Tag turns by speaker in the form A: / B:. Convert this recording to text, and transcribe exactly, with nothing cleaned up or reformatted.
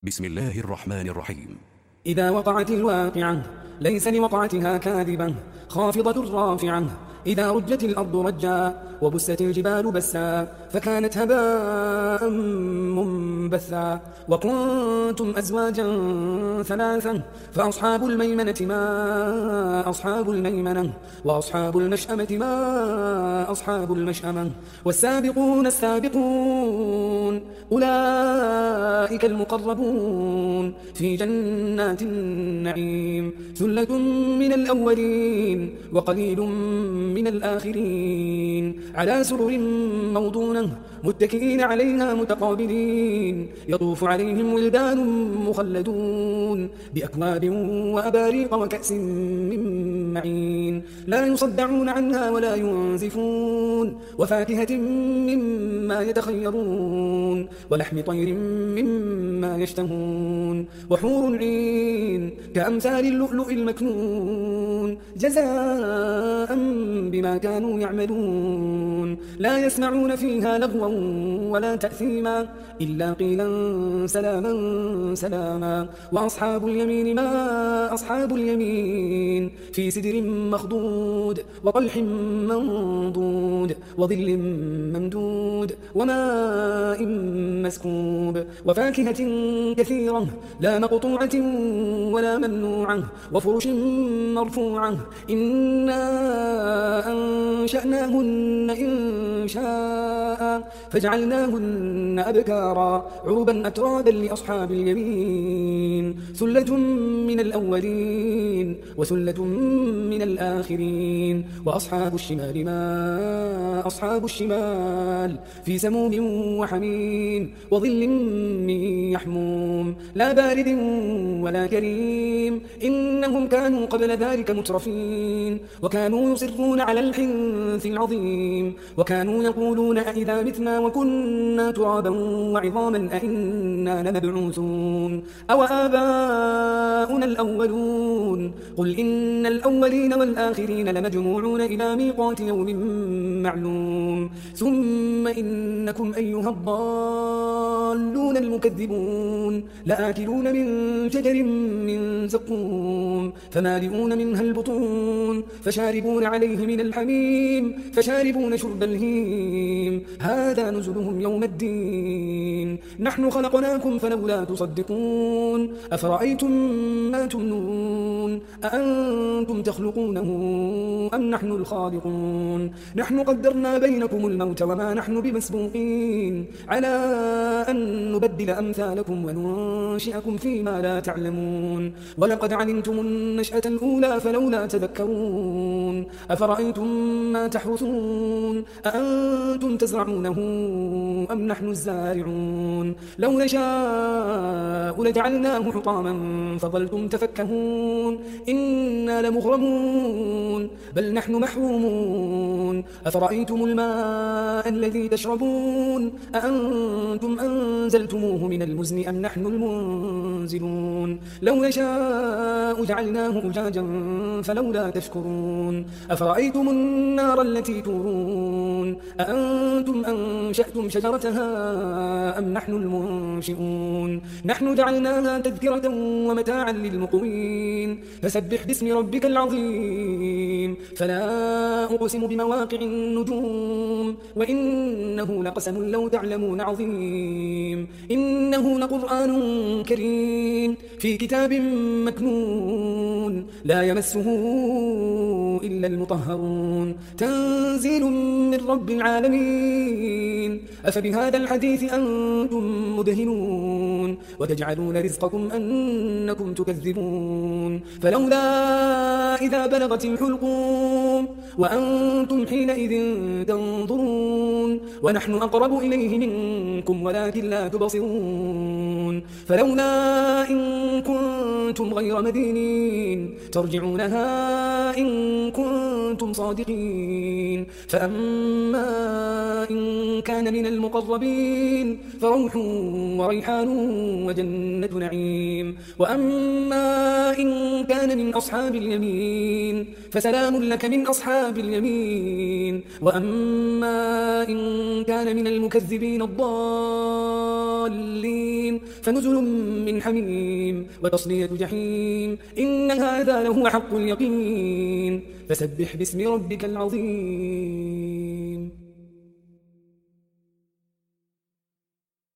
A: بسم الله الرحمن الرحيم.
B: إذا وقعت الواقعة ليس لوقعتها كاذبة خافضة رافعة. إذا رجت الأرض رجا وبست الجبال بسا فكانت هباء منبثا. وكنتم أزواجا ثلاثا فأصحاب الميمنة ما أصحاب الميمنة وأصحاب المشأمة ما أصحاب المشأمة. والسابقون السابقون أولئك المقربون في جنات النعيم. ثلة من الأولين وقليل من الآخرين على سرر موضونة متكئين عليها متقابلين. يطوف عليهم ولدان مخلدون بأكواب وأباريق وكأس من معين لا يصدعون عنها ولا ينزفون. وفاكهة مما يتخيرون ولحم طير مما يشتهون. وحور عين كأمثال اللؤلؤ المكنون جزاء بما كانوا يعملون. لا يسمعون فيها لغوا ولا تأثيما إلا قيلا سلاما سلاما. وأصحاب اليمين ما أصحاب اليمين في سدر مخضود وطلح منضود وظل ممدود وماء مسكوب. وفاكهة كثيرة لا مقطوعة ولا ممنوعة وفرش مرفوعة. إنا أنشأناهن إن شاء فجعلناهن أبكارا عربا أترابا لأصحاب اليمين. ثلة من الأولين وثلة من الآخرين. وأصحاب الشمال ما أصحاب الشمال في سموم وحميم وظل من يحموم لا بارد ولا كريم. إنهم كانوا قبل ذلك مترفين وكانوا يصرون على الحنث العظيم وكانوا يقولون أئذا متنا وكنا ترابا وعظاما أئنا لمبعوثون أو آباؤنا الأولون. قل إن الأولين والآخرين لمجموعون إلى ميقات يوم معلوم. ثم إنكم أيها الضالون المكذبون لآكلون من شجر من زقوم فمالئون منها البطون فشاربون عليه من الحميم فشاربون شرب الهيم. هذا نزلهم يوم الدين. نحن خلقناكم فلولا تصدقون. أفرأيتم ما تمنون أأنتم تخلقونه أم نحن الخالقون. نحن قدرنا بينكم الموت وما نحن بمسبوقين على أن نبدل أمثالكم وننشئكم فيما لا تعلمون. ولقد علمتم النشأة الأولى فلولا تذكرون. أفرأيتم ما تحرثون أأنتم تزرعونه أم نحن الزارعون. لو نشاء لجعلناه حطاما فظلتم تفكهون. إنا لمغرمون بل نحن محرومون. أفرأيتم الماء الذي تشربون أأنتم أنزلتموه من المزن أم نحن المنزلون. لو نشاء جعلناه أجاجا فلولا تشكرون. أفرأيتم النار التي تورون أأنتم أنشأتم شجرتها أم نحن المنشئون. نحن جعلناها تذكرة ومتاعا للمقوين. فسبح باسم ربك العظيم. فلا أقسم بمواقع النجوم وإنه لقسم لو تعلمون عظيم. إنه لقرآن كريم في كتاب مكنون لا يمسه إلا المطهرون. تنزيل من رب العالمين. أفبهذا الحديث أنتم مدهنون وتجعلون رزقكم أنكم تكذبون. فلولا إذا بلغت الحلقوم وأنتم حينئذ تنظرون ونحن أقرب إليه منكم ولكن لا تبصرون. فلولا إن كنتم غير مدينين ترجعونها إن كنتم كنتم صادقين. فأما إن كان من المقربين فروح وريحان وجنة نعيم. وأما إن كان من أصحاب اليمين فسلام لك من أصحاب اليمين. وأما إن كان من المكذبين الضالين فنزل من حميم وتصلية جحيم. إن هذا لهو حق اليقين. فسبح باسم ربك العظيم.